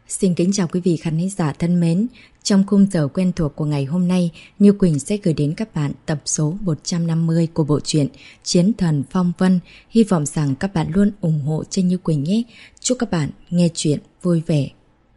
Xin kính chào quý vị khán giả thân mến. Trong khung giờ quen thuộc của ngày hôm nay, Như Quỳnh sẽ gửi đến các bạn tập số 150 của bộ truyện Chiến Thần Phong Vân. Hy vọng rằng các bạn luôn ủng hộ cho Như Quỳnh nhé. Chúc các bạn nghe chuyện vui vẻ.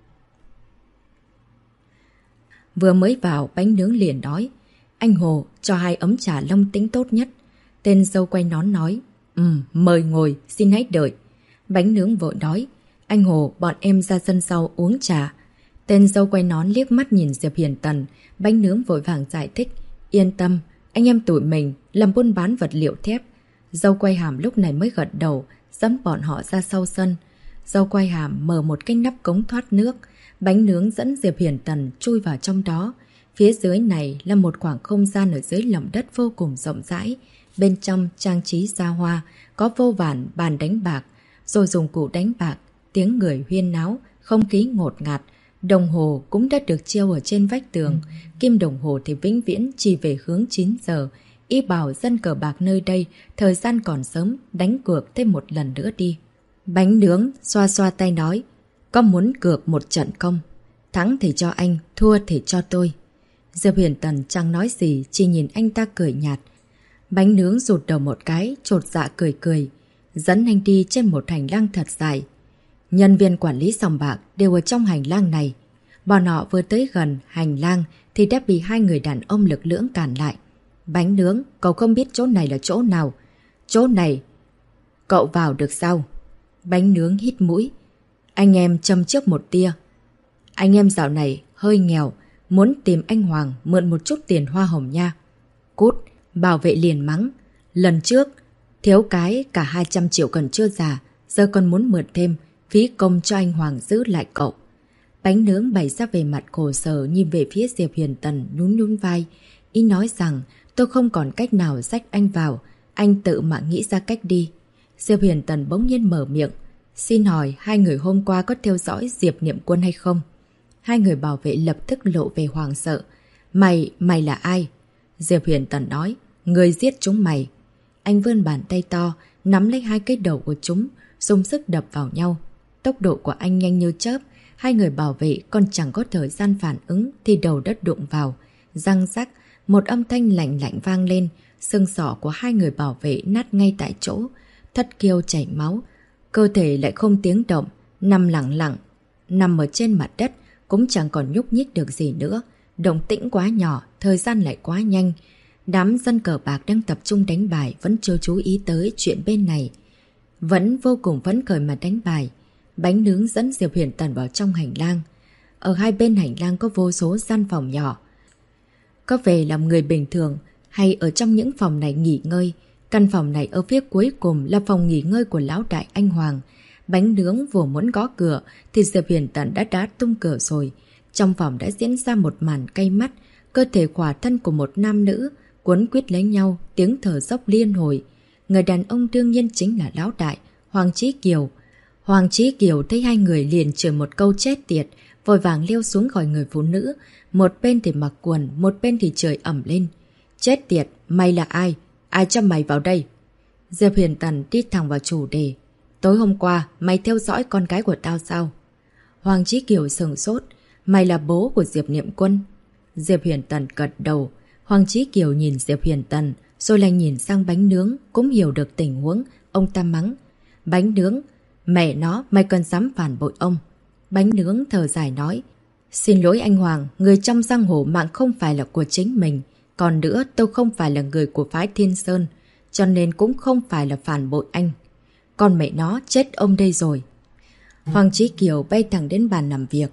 Vừa mới vào, bánh nướng liền nói: "Anh Hồ, cho 2 ấm trà long tính tốt nhất." Tên dâu quay nón nói: Mời ngồi, xin hãy đợi." Bánh nướng vội nói: "Anh Hồ, bọn em ra sân sau uống trà." Tên dâu quay nón liếc mắt nhìn Diệp Hiền Tần. Bánh nướng vội vàng giải thích: "Yên tâm, anh em tụi mình làm buôn bán vật liệu thép." Dâu quay hàm lúc này mới gật đầu, dẫn bọn họ ra sau sân. Dâu quay hàm mở một cái nắp cống thoát nước. Bánh nướng dẫn Diệp Hiền Tần chui vào trong đó. Phía dưới này là một khoảng không gian ở dưới lòng đất vô cùng rộng rãi. Bên trong trang trí xa hoa, có vô vàn bàn đánh bạc, rồi dụng cụ đánh bạc, tiếng người huyên náo, không khí ngột ngạt. Đồng hồ cũng đã được treo ở trên vách tường. Kim đồng hồ thì vĩnh viễn chỉ về hướng 9 giờ. Ý bảo dân cờ bạc nơi đây, thời gian còn sớm, đánh cược thêm một lần nữa đi. Bánh nướng xoa xoa tay nói: "Có muốn cược một trận không? Thắng thì cho anh, thua thì cho tôi." Diệp Hiền Tần chẳng nói gì, chỉ nhìn anh ta cười nhạt. Bánh nướng rụt đầu một cái, chột dạ cười cười, dẫn anh đi trên một hành lang thật dài. Nhân viên quản lý sòng bạc đều ở trong hành lang này. Bọn họ vừa tới gần hành lang thì đã bị 2 người đàn ông lực lưỡng cản lại. "Bánh nướng, cậu không biết chỗ này là chỗ nào? Chỗ này cậu vào được sao?" Bánh nướng hít mũi. Anh em châm trước một tia: "Anh em dạo này hơi nghèo, muốn tìm anh Hoàng mượn một chút tiền hoa hồng nha." "Cút!" Bảo vệ liền mắng. "Lần trước thiếu cái cả 200 triệu còn chưa già, giờ còn muốn mượn thêm, phí công cho anh Hoàng giữ lại cậu." Bánh nướng bày ra về mặt khổ sở, nhìn về phía Diệp Hiền Tần, nhún nhún vai. Ý nói rằng: "Tôi không còn cách nào xách anh vào, anh tự mà nghĩ ra cách đi." Diệp Hiền Tần bỗng nhiên mở miệng: "Xin hỏi 2 người hôm qua có theo dõi Diệp Niệm Quân hay không?" 2 người bảo vệ lập tức lộ về hoảng sợ. Mày là ai?" Diệp Hiền Tần nói: "Người giết chúng mày." Anh vươn bàn tay to, nắm lấy 2 cái đầu của chúng, dùng sức đập vào nhau. Tốc độ của anh nhanh như chớp. 2 người bảo vệ còn chẳng có thời gian phản ứng thì đầu đất đụng vào. Răng rắc, một âm thanh lạnh lạnh vang lên. Xương sọ của 2 người bảo vệ nát ngay tại chỗ. Thất kiêu chảy máu, cơ thể lại không tiếng động, nằm lặng lặng, nằm ở trên mặt đất, cũng chẳng còn nhúc nhích được gì nữa. Động tĩnh quá nhỏ, thời gian lại quá nhanh. Đám dân cờ bạc đang tập trung đánh bài vẫn chưa chú ý tới chuyện bên này, vẫn vô cùng phấn khởi mà đánh bài. Bánh nướng dẫn Diệp Hiền Tần vào trong hành lang. Ở hai bên hành lang có vô số gian phòng nhỏ. Có vẻ là người bình thường hay ở trong những phòng này nghỉ ngơi. Căn phòng này ở phía cuối cùng là phòng nghỉ ngơi của lão đại anh Hoàng. Bánh nướng vừa muốn gõ cửa thì Diệp Hiền Tần đã đá tung cửa rồi. Trong phòng đã diễn ra một màn cay mắt. Cơ thể khỏa thân của một nam nữ quấn quýt lấy nhau, tiếng thở dốc liên hồi. Người đàn ông đương nhiên chính là lão đại Hoàng Chí Kiều. Hoàng Chí Kiều thấy 2 người liền chửi một câu chết tiệt, vội vàng leo xuống khỏi người phụ nữ. Một bên thì mặc quần, một bên thì chửi ẩm lên: "Chết tiệt, mày là ai? Ai cho mày vào đây?" Diệp Hiền Tần đi thẳng vào chủ đề: "Tối hôm qua mày theo dõi con gái của tao sao?" Hoàng Chí Kiều sửng sốt: "Mày là bố của Diệp Niệm Quân?" Diệp Hiền Tần gật đầu. Hoàng Chí Kiều nhìn Diệp Hiền Tần, rồi lại nhìn sang bánh nướng, cũng hiểu được tình huống. Ông ta mắng: "Bánh nướng, mẹ nó, mày còn dám phản bội ông." Bánh nướng thở dài nói: "Xin lỗi anh Hoàng, người trong giang hồ mạng không phải là của chính mình. Còn nữa, tôi không phải là người của phái Thiên Sơn, cho nên cũng không phải là phản bội anh. Con mẹ nó, chết ông đây rồi." Hoàng Chí Kiều bay thẳng đến bàn làm việc,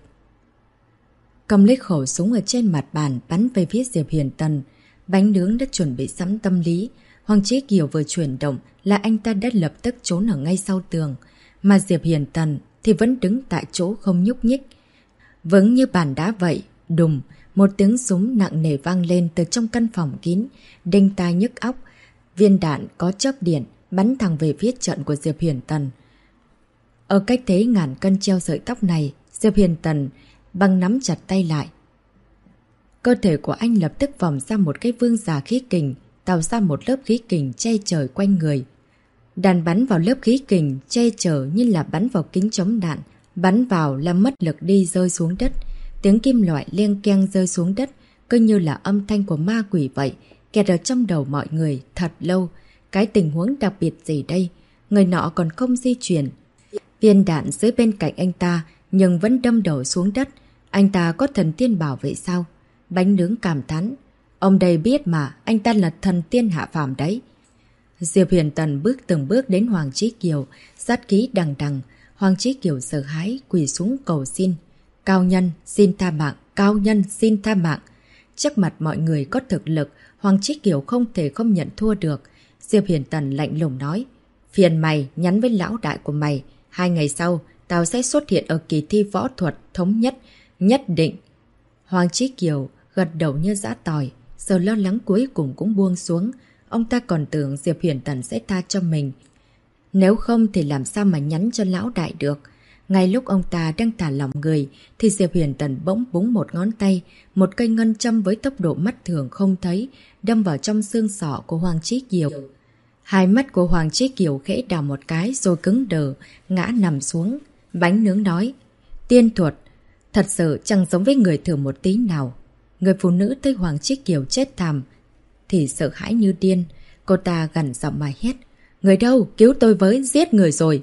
cầm lấy khẩu súng ở trên mặt bàn bắn về phía Diệp Hiền Tần. Bánh nướng đã chuẩn bị sẵn tâm lý. Hoàng Chí Kiều vừa chuyển động là anh ta đã lập tức trốn ở ngay sau tường. Mà Diệp Hiền Tần thì vẫn đứng tại chỗ không nhúc nhích, vững như bàn đá vậy. Đùng, một tiếng súng nặng nề vang lên từ trong căn phòng kín, đinh tai nhức óc. Viên đạn có chớp điện bắn thẳng về phía trận của Diệp Hiền Tần. Ở cách thế ngàn cân treo sợi tóc này, Diệp Hiền Tần băng nắm chặt tay lại. Cơ thể của anh lập tức vòng ra một cái vương giả khí kình, tạo ra một lớp khí kình che trời quanh người. Đạn bắn vào lớp khí kình che chở như là bắn vào kính chống đạn, bắn vào làm mất lực đi rơi xuống đất. Tiếng kim loại leng keng rơi xuống đất, cứ như là âm thanh của ma quỷ vậy, kẹt ở trong đầu mọi người thật lâu. Cái tình huống đặc biệt gì đây? Người nọ còn không di chuyển. Viên đạn dưới bên cạnh anh ta nhưng vẫn đâm đầu xuống đất. Anh ta có thần tiên bảo vệ sao? Bánh nướng cảm thán. Ông đây biết mà, anh ta là thần tiên hạ phàm đấy. Diệp Huyền Tần bước từng bước đến Hoàng Chí Kiều, sát khí đằng đằng. Hoàng Chí Kiều sợ hãi quỳ xuống cầu xin. Cao nhân xin tha mạng, cao nhân xin tha mạng. Trước mặt mọi người có thực lực, Hoàng Chí Kiều không thể không nhận thua được. Diệp Huyền Tần lạnh lùng nói. Phiền mày nhắn với lão đại của mày. 2 ngày sau, tao sẽ xuất hiện ở kỳ thi võ thuật thống nhất, nhất định. Hoàng Chí Kiều gật đầu như giã tỏi, giờ lo lắng cuối cùng cũng buông xuống. Ông ta còn tưởng Diệp Huyền Tần sẽ tha cho mình. Nếu không thì làm sao mà nhắn cho lão đại được. Ngay lúc ông ta đang thả lỏng người thì Diệp Huyền Tần bỗng búng một ngón tay, một cây ngân châm với tốc độ mắt thường không thấy, đâm vào trong xương sọ của Hoàng Chí Kiều. Hai mắt của Hoàng Chí Kiều khẽ đào một cái rồi cứng đờ, ngã nằm xuống. Bánh nướng nói, tiên thuật, thật sự chẳng giống với người thường một tí nào. Người phụ nữ thấy Hoàng Chí Kiều chết thảm thì sợ hãi như điên. Cô ta gằn giọng mà hét, người đâu, cứu tôi với, giết người rồi.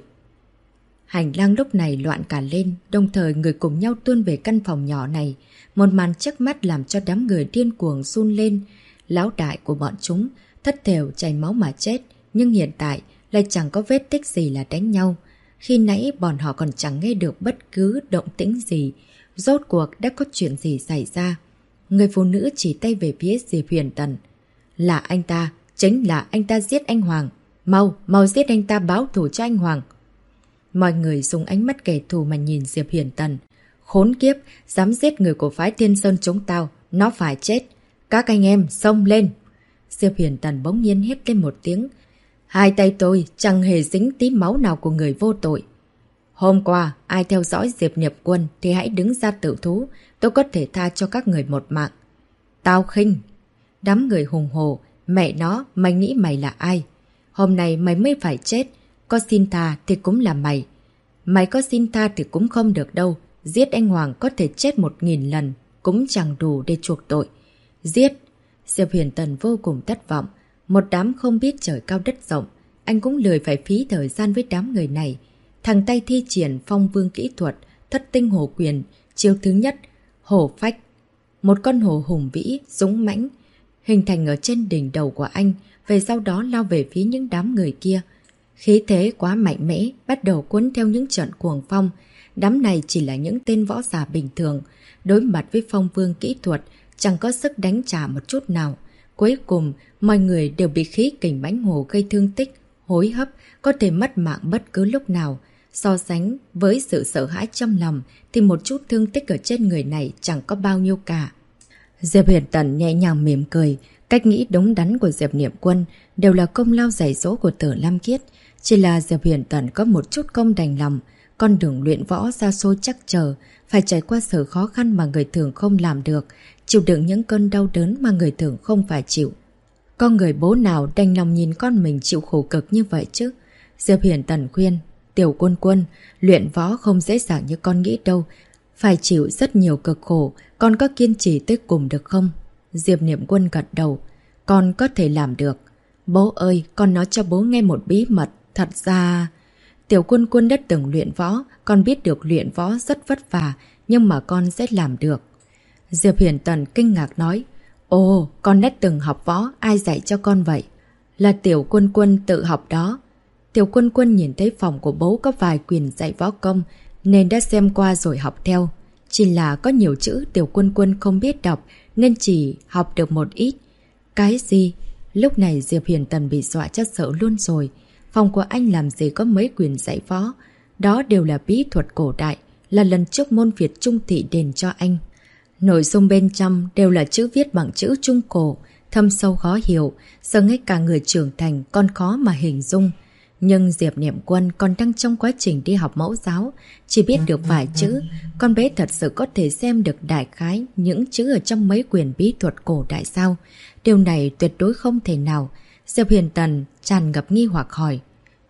Hành lang lúc này loạn cả lên, đồng thời người cùng nhau tuôn về căn phòng nhỏ này. Một màn trước mắt làm cho đám người điên cuồng run lên. Lão đại của bọn chúng thất thểu chảy máu mà chết, nhưng hiện tại lại chẳng có vết tích gì là đánh nhau. Khi nãy bọn họ còn chẳng nghe được bất cứ động tĩnh gì. Rốt cuộc đã có chuyện gì xảy ra? Người phụ nữ chỉ tay về phía Diệp Huyền Tần. Là anh ta, chính là anh ta giết anh Hoàng. Mau, mau giết anh ta báo thù cho anh Hoàng. Mọi người dùng ánh mắt kẻ thù mà nhìn Diệp Huyền Tần. Khốn kiếp, dám giết người của phái Thiên Sơn chúng tao, nó phải chết. Các anh em, xông lên. Diệp Huyền Tần bỗng nhiên hét lên một tiếng. Hai tay tôi chẳng hề dính tí máu nào của người vô tội. Hôm qua, ai theo dõi Diệp Niệm Quân thì hãy đứng ra tự thú, tôi có thể tha cho các người một mạng. Tao khinh. Đám người hùng hồ, mẹ nó, mày nghĩ mày là ai? Hôm nay mày mới phải chết, có xin tha thì cũng là mày. Mày có xin tha thì cũng không được đâu, giết anh Hoàng có thể chết 1000 lần, cũng chẳng đủ để chuộc tội. Giết! Diệp Huyền Tần vô cùng thất vọng, một đám không biết trời cao đất rộng, anh cũng lười phải phí thời gian với đám người này. Thằng tay thi triển phong vương kỹ thuật, thất tinh hổ quyền, chiêu thứ nhất, hổ phách. Một con hổ hùng vĩ, dũng mãnh, hình thành ở trên đỉnh đầu của anh, về sau đó lao về phía những đám người kia. Khí thế quá mạnh mẽ, bắt đầu cuốn theo những trận cuồng phong. Đám này chỉ là những tên võ giả bình thường, đối mặt với phong vương kỹ thuật, chẳng có sức đánh trả một chút nào. Cuối cùng, mọi người đều bị khí kình mãnh hổ gây thương tích, hối hấp, có thể mất mạng bất cứ lúc nào. So sánh với sự sợ hãi trong lòng thì một chút thương tích ở trên người này chẳng có bao nhiêu cả. Diệp Huyền Tần nhẹ nhàng mỉm cười. Cách nghĩ đúng đắn của Diệp Niệm Quân đều là công lao dạy dỗ của Tử Lam Kiết. Chỉ là Diệp Huyền Tần có một chút không đành lòng. Con đường luyện võ xa xôi chắc chờ, phải trải qua sự khó khăn mà người thường không làm được, chịu đựng những cơn đau đớn mà người thường không phải chịu. Con người bố nào đành lòng nhìn con mình chịu khổ cực như vậy chứ? Diệp Huyền Tần khuyên, Tiểu Quân Quân, luyện võ không dễ dàng như con nghĩ đâu. Phải chịu rất nhiều cực khổ, con có kiên trì tới cùng được không? Diệp Niệm Quân gật đầu, con có thể làm được. Bố ơi, con nói cho bố nghe một bí mật. Thật ra, Tiểu Quân Quân đã từng luyện võ, con biết được luyện võ rất vất vả, nhưng mà con sẽ làm được. Diệp Huyền Tần kinh ngạc nói, ồ, con đã từng học võ, ai dạy cho con vậy? Là Tiểu Quân Quân tự học đó. Tiểu Quân Quân nhìn thấy phòng của bố có vài quyền dạy võ công, nên đã xem qua rồi học theo. Chỉ là có nhiều chữ Tiểu Quân Quân không biết đọc, nên chỉ học được một ít. Cái gì? Lúc này Diệp Huyền Tần bị dọa cho sợ luôn rồi. Phòng của anh làm gì có mấy quyền dạy võ. Đó đều là bí thuật cổ đại, là lần trước môn Việt Trung Thị đền cho anh. Nội dung bên trong đều là chữ viết bằng chữ Trung Cổ, thâm sâu khó hiểu, giờ ngay cả người trưởng thành còn khó mà hình dung. Nhưng Diệp Niệm Quân còn đang trong quá trình đi học mẫu giáo, chỉ biết được vài chữ, con bé thật sự có thể xem được đại khái những chữ ở trong mấy quyền bí thuật cổ đại sao? Điều này tuyệt đối không thể nào. Diệp Huyền Tần tràn ngập nghi hoặc hỏi.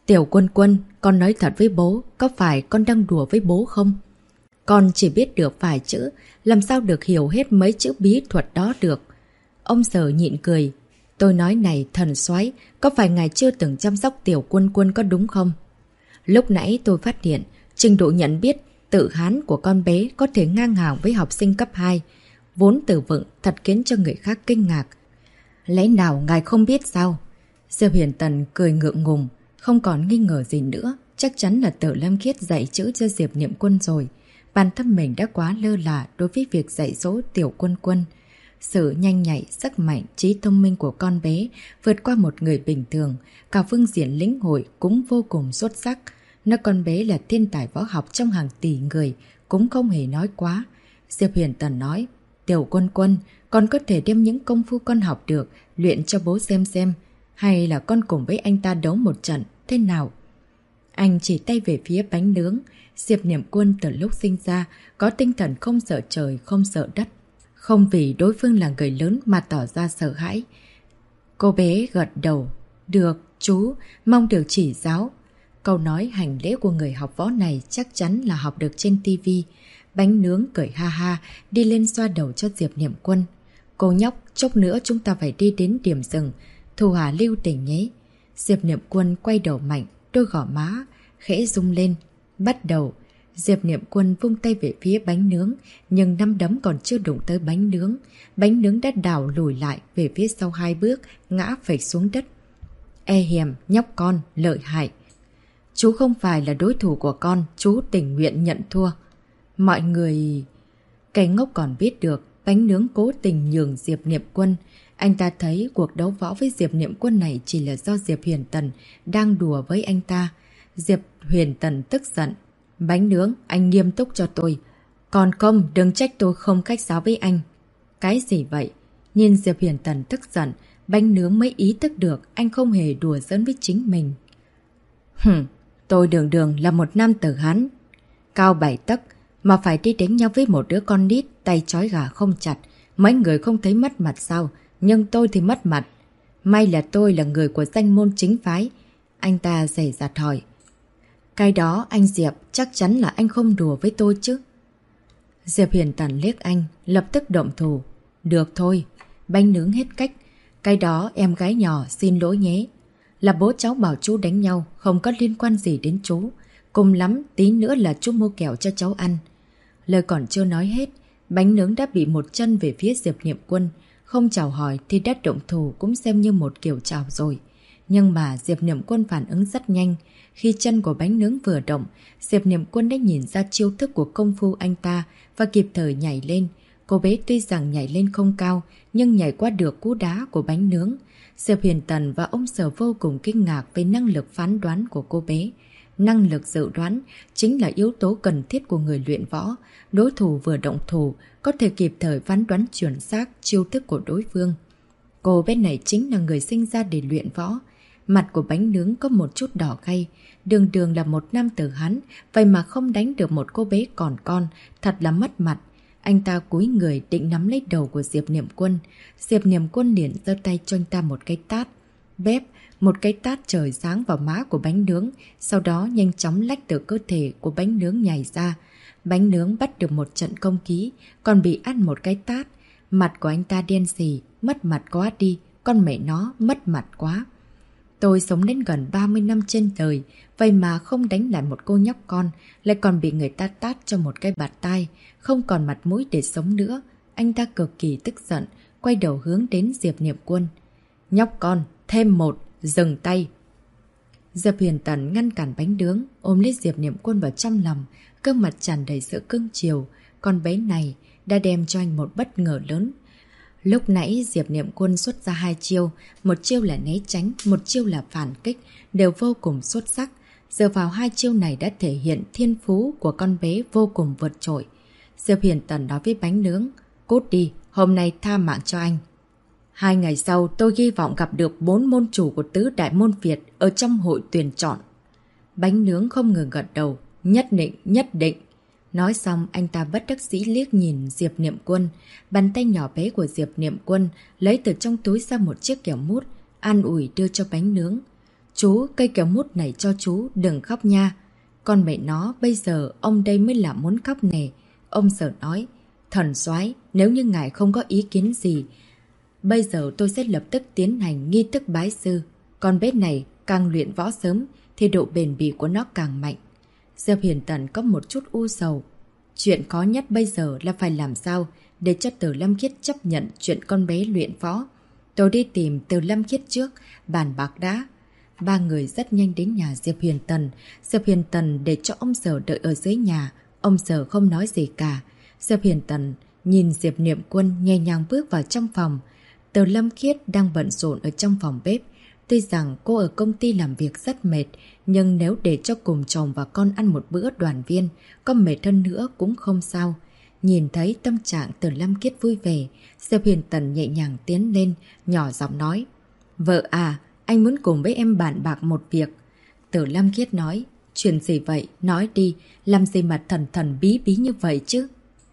Tiểu Quân Quân, con nói thật với bố, có phải con đang đùa với bố không? Con chỉ biết được vài chữ, làm sao được hiểu hết mấy chữ bí thuật đó được. Ông Sở nhịn cười. Tôi nói này thần soái, có phải ngài chưa từng chăm sóc Tiểu Quân Quân có đúng không? Lúc nãy tôi phát hiện, trình độ nhận biết tự Hán của con bé có thể ngang hàng với học sinh cấp 2. Vốn từ vựng thật khiến cho người khác kinh ngạc. Lẽ nào ngài không biết sao? Diệp Huyền Tần cười ngượng ngùng, không còn nghi ngờ gì nữa. Chắc chắn là Tử Lâm Khiết dạy chữ cho Diệp Niệm Quân rồi. Bản thân mình đã quá lơ là đối với việc dạy dỗ Tiểu Quân Quân. Sự nhanh nhạy, sức mạnh, trí thông minh của con bé vượt qua một người bình thường. Cả phương diện lĩnh hội cũng vô cùng xuất sắc. Nếu con bé là thiên tài võ học trong hàng tỷ người, cũng không hề nói quá. Diệp Huyền Tần nói, Tiểu Quân Quân, con có thể đem những công phu con học được, luyện cho bố xem. Hay là con cùng với anh ta đấu một trận, thế nào? Anh chỉ tay về phía bánh nướng. Diệp Niệm Quân từ lúc sinh ra, có tinh thần không sợ trời, không sợ đất. Không vì đối phương là người lớn mà tỏ ra sợ hãi. Cô bé gật đầu. Được, chú, mong được chỉ giáo. Câu nói hành lễ của người học võ này chắc chắn là học được trên tivi. Bánh nướng cười ha ha, đi lên xoa đầu cho Diệp Niệm Quân. Cô nhóc, chốc nữa chúng ta phải đi đến điểm dừng. Thu Hà lưu tình nhé. Diệp Niệm Quân quay đầu mạnh, đôi gò má khẽ rung lên. Bắt đầu. Diệp Niệm Quân vung tay về phía bánh nướng, nhưng nắm đấm còn chưa đụng tới bánh nướng. Bánh nướng đã đảo lùi lại về phía sau 2 bước, ngã phịch xuống đất. E hèm, nhóc con, lợi hại. Chú không phải là đối thủ của con, chú tình nguyện nhận thua. Mọi người... Cái ngốc còn biết được, bánh nướng cố tình nhường Diệp Niệm Quân. Anh ta thấy cuộc đấu võ với Diệp Niệm Quân này chỉ là do Diệp Huyền Tần đang đùa với anh ta. Diệp Huyền Tần tức giận. Bánh nướng, anh nghiêm túc cho tôi. Còn không, đừng trách tôi không khách sáo với anh. Cái gì vậy? Nhìn Diệp Huyền Tần tức giận, bánh nướng mới ý thức được anh không hề đùa giỡn với chính mình. Tôi đường là một nam tử Hán, cao 7 tấc, mà phải đi đánh nhau với một đứa con nít, tay trói gà không chặt. Mấy người không thấy mất mặt sao? Nhưng tôi thì mất mặt. May là tôi là người của danh môn chính phái. Anh ta dè dặt hỏi. Cái đó anh Diệp, chắc chắn là anh không đùa với tôi chứ. Diệp Huyền Tần liếc anh, lập tức động thủ. Được thôi, bánh nướng hết cách. Cái đó em gái nhỏ xin lỗi nhé. Là bố cháu bảo chú đánh nhau, không có liên quan gì đến chú. Cùng lắm, tí nữa là chú mua kẹo cho cháu ăn. Lời còn chưa nói hết, bánh nướng đã bị một chân về phía Diệp Niệm Quân. Không chào hỏi thì đã động thủ cũng xem như một kiểu chào rồi. Nhưng mà Diệp Niệm Quân phản ứng rất nhanh. Khi chân của bánh nướng vừa động, Diệp Niệm Quân đã nhìn ra chiêu thức của công phu anh ta và kịp thời nhảy lên. Cô bé tuy rằng nhảy lên không cao, nhưng nhảy qua được cú đá của bánh nướng. Diệp Huyền Tần và ông Sở vô cùng kinh ngạc về năng lực phán đoán của cô bé. Năng lực dự đoán chính là yếu tố cần thiết của người luyện võ. Đối thủ vừa động thủ có thể kịp thời phán đoán chuẩn xác chiêu thức của đối phương. Cô bé này chính là người sinh ra để luyện võ. Mặt của bánh nướng có một chút đỏ gay. Đường là một nam tử Hán, vậy mà không đánh được một cô bé còn con, thật là mất mặt. Anh ta cúi người định nắm lấy đầu của Diệp Niệm Quân. Diệp Niệm Quân liền giơ tay cho anh ta một cái tát. Bếp, một cái tát trời sáng vào má của bánh nướng, sau đó nhanh chóng lách từ cơ thể của bánh nướng nhảy ra. Bánh nướng bắt được một trận công ký, còn bị ăn một cái tát. Mặt của anh ta đen xì, mất mặt quá đi, con mẹ nó mất mặt quá. Tôi sống đến gần 30 năm trên đời, vậy mà không đánh lại một cô nhóc con, lại còn bị người ta tát cho một cái bạt tai, không còn mặt mũi để sống nữa. Anh ta cực kỳ tức giận, quay đầu hướng đến Diệp Niệm Quân. Nhóc con, thêm một, dừng tay. Diệp Huyền Tần ngăn cản bánh nướng, ôm lấy Diệp Niệm Quân vào trong lòng, gương mặt tràn đầy sự cưng chiều. Con bé này đã đem cho anh một bất ngờ lớn. Lúc nãy Diệp Niệm Quân xuất ra 2 chiêu, một chiêu là né tránh, một chiêu là phản kích, đều vô cùng xuất sắc. Dựa vào 2 chiêu này đã thể hiện thiên phú của con bé vô cùng vượt trội. Diệp Huyền Tần nói với bánh nướng, cút đi, hôm nay tha mạng cho anh. 2 ngày sau tôi hy vọng gặp được 4 môn chủ của tứ đại môn Việt ở trong hội tuyển chọn. Bánh nướng không ngừng gật đầu, nhất định, nhất định. Nói xong anh ta bất đắc dĩ liếc nhìn Diệp Niệm Quân. Bàn tay nhỏ bé của Diệp Niệm Quân lấy từ trong túi ra một chiếc kẹo mút, an ủi đưa cho bánh nướng. Chú, cây kéo mút này cho chú, đừng khóc nha. Con mẹ nó, bây giờ ông đây mới là muốn khóc nè. Ông Sở nói, thần soái, nếu như ngài không có ý kiến gì, bây giờ tôi sẽ lập tức tiến hành nghi thức bái sư. Con bé này càng luyện võ sớm thì độ bền bỉ của nó càng mạnh. Diệp Hiền Tần có một chút u sầu. Chuyện khó nhất bây giờ là phải làm sao để cho Từ Lâm Khiết chấp nhận chuyện con bé luyện võ. Tôi đi tìm Từ Lâm Khiết trước, bàn bạc đã. Ba người rất nhanh đến nhà Diệp Hiền Tần. Diệp Hiền Tần để cho ông Sở đợi ở dưới nhà. Ông Sở không nói gì cả. Diệp Hiền Tần nhìn Diệp Niệm Quân nhẹ nhàng bước vào trong phòng. Từ Lâm Khiết đang bận rộn ở trong phòng bếp. Tuy rằng cô ở công ty làm việc rất mệt, nhưng nếu để cho cùng chồng và con ăn một bữa đoàn viên, có mệt hơn nữa cũng không sao. Nhìn thấy tâm trạng Từ Lâm Khiết vui vẻ, Diệp Hiền Tần nhẹ nhàng tiến lên, nhỏ giọng nói. Vợ à, anh muốn cùng với em bàn bạc một việc. Từ Lâm Khiết nói, chuyện gì vậy? Nói đi, làm gì mà thần thần bí bí như vậy chứ?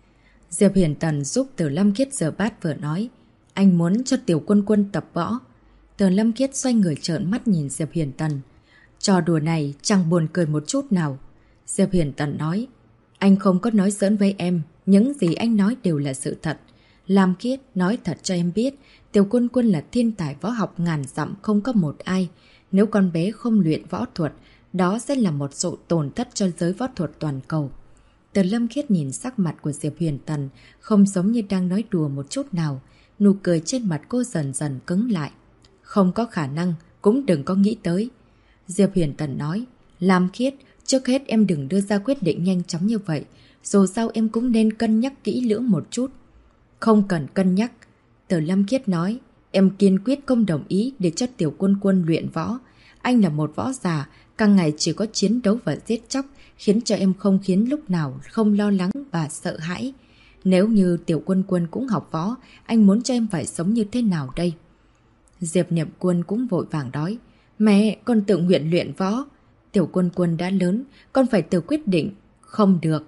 Diệp Hiền Tần giúp Từ Lâm Khiết rửa bát vừa nói, anh muốn cho Tiểu Quân Quân tập võ. Từ Lâm Khiết xoay người trợn mắt nhìn Diệp Hiền Tần. Trò đùa này chẳng buồn cười một chút nào. Diệp Hiền Tần nói, anh không có nói giỡn với em, những gì anh nói đều là sự thật. Lam Khiết nói thật cho em biết, Tiểu Quân Quân là thiên tài võ học ngàn dặm không có một ai. Nếu con bé không luyện võ thuật, đó sẽ là một sự tổn thất cho giới võ thuật toàn cầu. Từ Lâm Khiết nhìn sắc mặt của Diệp Hiền Tần, không giống như đang nói đùa một chút nào. Nụ cười trên mặt cô dần dần cứng lại. Không có khả năng, cũng đừng có nghĩ tới. Diệp Hiền Tần nói, Lam Khiết, trước hết em đừng đưa ra quyết định nhanh chóng như vậy. Dù sao em cũng nên cân nhắc kỹ lưỡng một chút. Không cần cân nhắc. Từ Lâm Khiết nói, em kiên quyết không đồng ý để cho Tiểu Quân Quân luyện võ. Anh là một võ giả, càng ngày chỉ có chiến đấu và giết chóc, khiến cho em không khiến lúc nào không lo lắng và sợ hãi. Nếu như Tiểu Quân Quân cũng học võ, anh muốn cho em phải sống như thế nào đây? Diệp Niệm Quân cũng vội vàng nói, mẹ, con tự nguyện luyện võ. Tiểu Quân Quân đã lớn, con phải tự quyết định. Không được.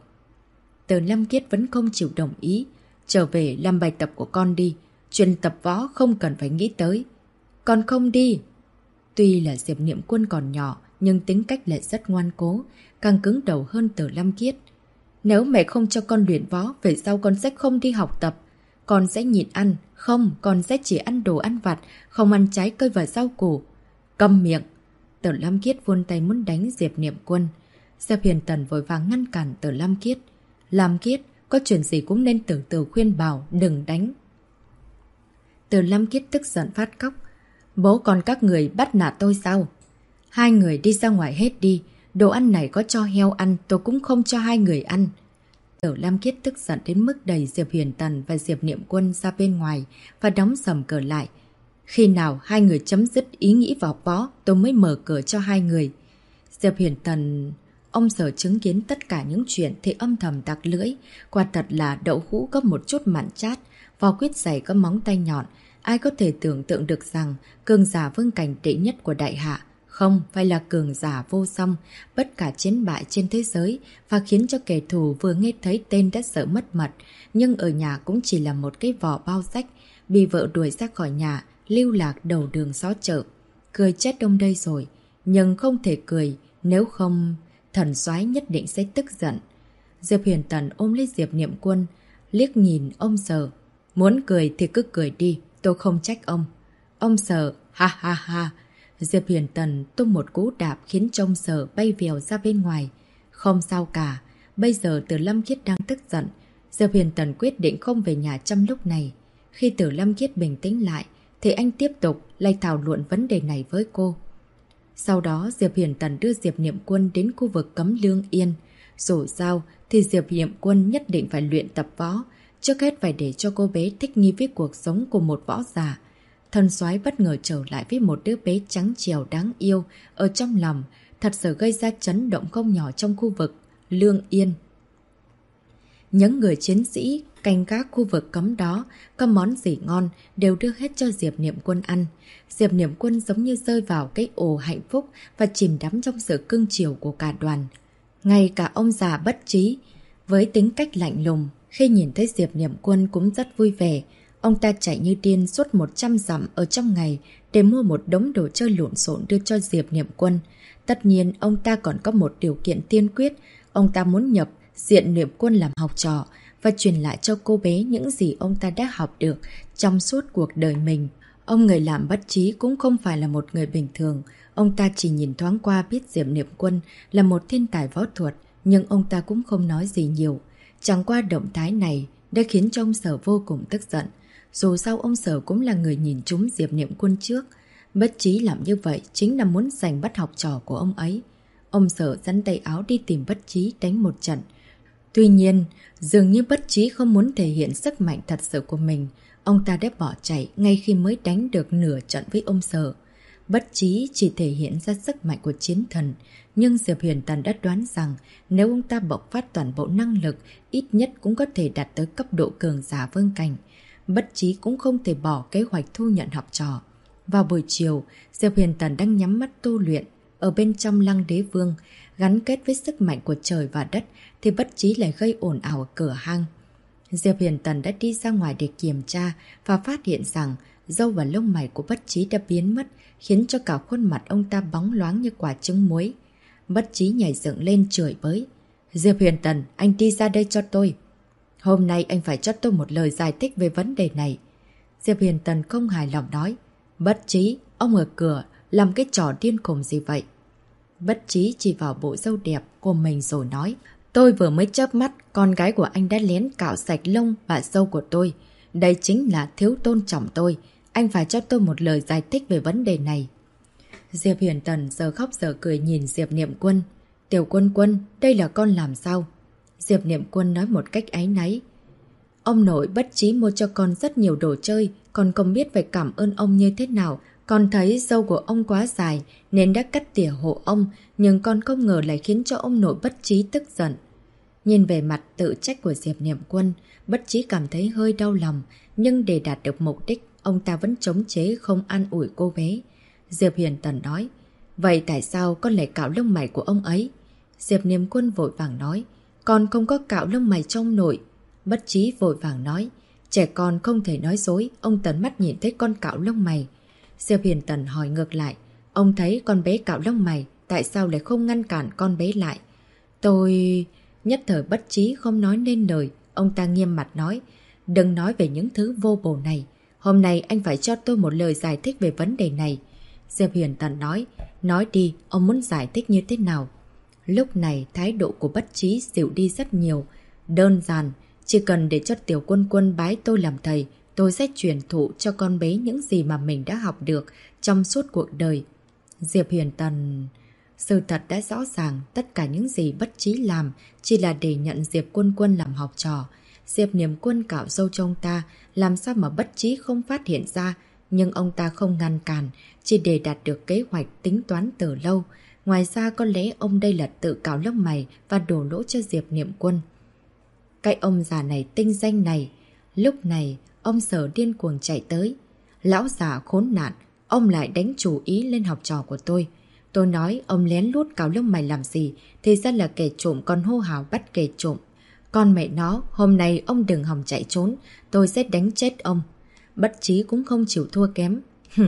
Từ Lâm Khiết vẫn không chịu đồng ý. Trở về làm bài tập của con đi. Chuyện tập võ không cần phải nghĩ tới. Con không đi. Tuy là Diệp Niệm Quân còn nhỏ, nhưng tính cách lại rất ngoan cố, càng cứng đầu hơn Từ Lâm Khiết. Nếu mẹ không cho con luyện võ, về sau con sẽ không đi học tập. Con sẽ nhịn ăn. Không, con sẽ chỉ ăn đồ ăn vặt, không ăn trái cây và rau củ. Câm miệng. Từ Lâm Khiết vươn tay muốn đánh Diệp Niệm Quân. Diệp Hiền Tần vội vàng ngăn cản Từ Lâm Khiết. Lâm Khiết, có chuyện gì cũng nên từ từ khuyên bảo, đừng đánh. Từ Lâm Khiết tức giận phát khóc. Bố con các người bắt nạt tôi sao? Hai người đi ra ngoài hết đi. Đồ ăn này có cho heo ăn, tôi cũng không cho hai người ăn. Từ Lâm Khiết tức giận đến mức đẩy Diệp Hiền Tần và Diệp Niệm Quân ra bên ngoài và đóng sầm cửa lại. Khi nào hai người chấm dứt ý nghĩ vào võ, tôi mới mở cửa cho hai người. Diệp Hiền Tần... Ông Sở chứng kiến tất cả những chuyện thì âm thầm tặc lưỡi. Quả thật là đậu hũ có một chút mặn chát, vò quyết giày có móng tay nhọn. Ai có thể tưởng tượng được rằng cường giả vương cảnh đệ nhất của đại hạ không phải là cường giả vô song, bất cả chiến bại trên thế giới, và khiến cho kẻ thù vừa nghe thấy tên đã sợ mất mật, nhưng ở nhà cũng chỉ là một cái vỏ bao sách, bị vợ đuổi ra khỏi nhà, lưu lạc đầu đường xó chợ. Cười chết đông đây rồi, nhưng không thể cười, nếu không thần soái nhất định sẽ tức giận. Diệp Hiền Tần ôm lấy Diệp Niệm Quân, liếc nhìn ông Sở. Muốn cười thì cứ cười đi, tôi không trách ông. Ông Sở, ha ha ha. Diệp Hiền Tần tung một cú đạp khiến cho ông Sở bay vèo ra bên ngoài. Không sao cả, bây giờ Từ Lâm Khiết đang tức giận. Diệp Hiền Tần quyết định không về nhà trong lúc này. Khi Từ Lâm Khiết bình tĩnh lại, thì anh tiếp tục lại thảo luận vấn đề này với cô. Sau đó Diệp Hiền Tần đưa Diệp Niệm Quân đến khu vực cấm Lương Yên. Dù sao thì Diệp Niệm Quân nhất định phải luyện tập võ. Trước hết phải để cho cô bé thích nghi với cuộc sống của một võ giả. Thần soái bất ngờ trở lại với một đứa bé trắng trẻo đáng yêu ở trong lòng, thật sự gây ra chấn động không nhỏ trong khu vực Lương Yên. Những người chiến sĩ canh gác khu vực cấm đó, có món gì ngon đều đưa hết cho Diệp Niệm Quân ăn. Diệp Niệm Quân giống như rơi vào cái ổ hạnh phúc và chìm đắm trong sự cưng chiều của cả đoàn. Ngay cả ông già Bất Trí với tính cách lạnh lùng, khi nhìn thấy Diệp Niệm Quân cũng rất vui vẻ. Ông ta chạy như điên suốt 100 dặm ở trong ngày để mua một đống đồ chơi lộn xộn đưa cho Diệp Niệm Quân. Tất nhiên, ông ta còn có một điều kiện tiên quyết. Ông ta muốn nhập Diệp Niệm Quân làm học trò và truyền lại cho cô bé những gì ông ta đã học được trong suốt cuộc đời mình. Ông người làm Bất Chí cũng không phải là một người bình thường. Ông ta chỉ nhìn thoáng qua biết Diệp Niệm Quân là một thiên tài võ thuật, nhưng ông ta cũng không nói gì nhiều. Chẳng qua động thái này đã khiến cho ông Sở vô cùng tức giận. Dù sao ông Sở cũng là người nhìn trúng Diệp Niệm Quân trước. Bất Chí làm như vậy chính là muốn giành bắt học trò của ông ấy. Ông Sở dẫn tay áo đi tìm Bất Chí đánh một trận. Tuy nhiên, dường như Bất Chí không muốn thể hiện sức mạnh thật sự của mình. Ông ta đã bỏ chạy ngay khi mới đánh được nửa trận với ông Sở. Bất Chí chỉ thể hiện ra sức mạnh của chiến thần, nhưng Diệp Huyền Tần đã đoán rằng nếu ông ta bộc phát toàn bộ năng lực, ít nhất cũng có thể đạt tới cấp độ cường giả vương cảnh. Bất Chí cũng không thể bỏ kế hoạch thu nhận học trò. Vào buổi chiều, Diệp Huyền Tần đang nhắm mắt tu luyện. Ở bên trong Lăng Đế Vương, gắn kết với sức mạnh của trời và đất, thì Bất Chí lại gây ồn ào ở cửa hang. Diệp Huyền Tần đã đi ra ngoài để kiểm tra và phát hiện rằng râu và lông mày của Bất Chí đã biến mất, khiến cho cả khuôn mặt ông ta bóng loáng như quả trứng muối. Bất Chí nhảy dựng lên chửi bới. Diệp Huyền Tần, anh đi ra đây cho tôi. Hôm nay anh phải cho tôi một lời giải thích về vấn đề này. Diệp Huyền Tần không hài lòng nói. Bất Chí, ông ở cửa làm cái trò điên khùng gì vậy? Bất Chí chỉ vào bộ râu đẹp của mình rồi nói. Tôi vừa mới chớp mắt, con gái của anh đã lén cạo sạch lông và râu của tôi. Đây chính là thiếu tôn trọng tôi. Anh phải cho tôi một lời giải thích về vấn đề này. Diệp Huyền Tần giờ khóc giờ cười nhìn Diệp Niệm Quân. Tiểu Quân Quân, đây là con làm sao? Diệp Niệm Quân nói một cách áy náy. Ông nội Bất Chí mua cho con rất nhiều đồ chơi, con không biết phải cảm ơn ông như thế nào. Con thấy râu của ông quá dài nên đã cắt tỉa hộ ông, nhưng con không ngờ lại khiến cho ông nội Bất Chí tức giận. Nhìn về mặt tự trách của Diệp Niệm Quân, Bất Chí cảm thấy hơi đau lòng, nhưng để đạt được mục đích, ông ta vẫn chống chế không an ủi cô bé. Diệp Huyền Tần nói, vậy tại sao con lại cạo lông mày của ông ấy? Diệp Niệm Quân vội vàng nói, con không có cạo lông mày trong nội. Bất Chí vội vàng nói, trẻ con không thể nói dối, ông tận mắt nhìn thấy con cạo lông mày. Diệp Huyền Tần hỏi ngược lại, ông thấy con bé cạo lông mày, tại sao lại không ngăn cản con bé lại? Tôi... Nhất thời Bất Chí không nói nên lời, ông ta nghiêm mặt nói, đừng nói về những thứ vô bổ này. Hôm nay anh phải cho tôi một lời giải thích về vấn đề này. Diệp Huyền Tần nói đi, ông muốn giải thích như thế nào? Lúc này thái độ của Bất Chí dịu đi rất nhiều. Đơn giản, chỉ cần để cho Tiểu Quân Quân bái tôi làm thầy, tôi sẽ truyền thụ cho con bé những gì mà mình đã học được trong suốt cuộc đời. Diệp Huyền Tần... Sự thật đã rõ ràng, tất cả những gì Bất Chí làm chỉ là để nhận Diệp Quân Quân làm học trò. Diệp Niệm Quân cạo râu cho ông ta, làm sao mà Bất Chí không phát hiện ra, nhưng ông ta không ngăn cản, chỉ để đạt được kế hoạch tính toán từ lâu. Ngoài ra có lẽ ông đây là tự cạo lông mày và đổ lỗi cho Diệp Niệm Quân. Cái ông già này tinh danh này. Lúc này, ông Sở điên cuồng chạy tới. Lão già khốn nạn, ông lại đánh chủ ý lên học trò của tôi. Tôi nói ông lén lút cạo lông mày làm gì, thì ra là kẻ trộm còn hô hào bắt kẻ trộm. Con mẹ nó, hôm nay ông đừng hòng chạy trốn, tôi sẽ đánh chết ông. Bất Chí cũng không chịu thua kém.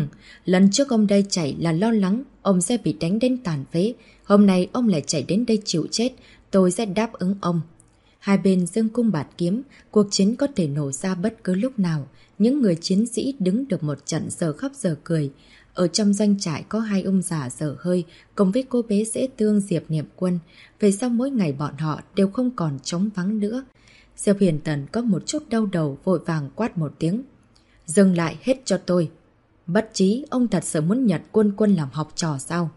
Lần trước ông đây chạy là lo lắng ông sẽ bị đánh đến tàn phế. Hôm nay ông lại chạy đến đây chịu chết, tôi sẽ đáp ứng ông. Hai bên giương cung bạt kiếm, cuộc chiến có thể nổ ra bất cứ lúc nào. Những người chiến sĩ đứng được một trận giờ khóc giờ cười. Ở trong doanh trại có hai ông già dở hơi cùng với cô bé dễ thương Diệp Niệm Quân. Về sau mỗi ngày bọn họ đều không còn trống vắng nữa. Diệp Huyền Tần có một chút đau đầu, vội vàng quát một tiếng. Dừng lại hết cho tôi. Bất Chí, ông thật sự muốn nhận Quân Quân làm học trò sao?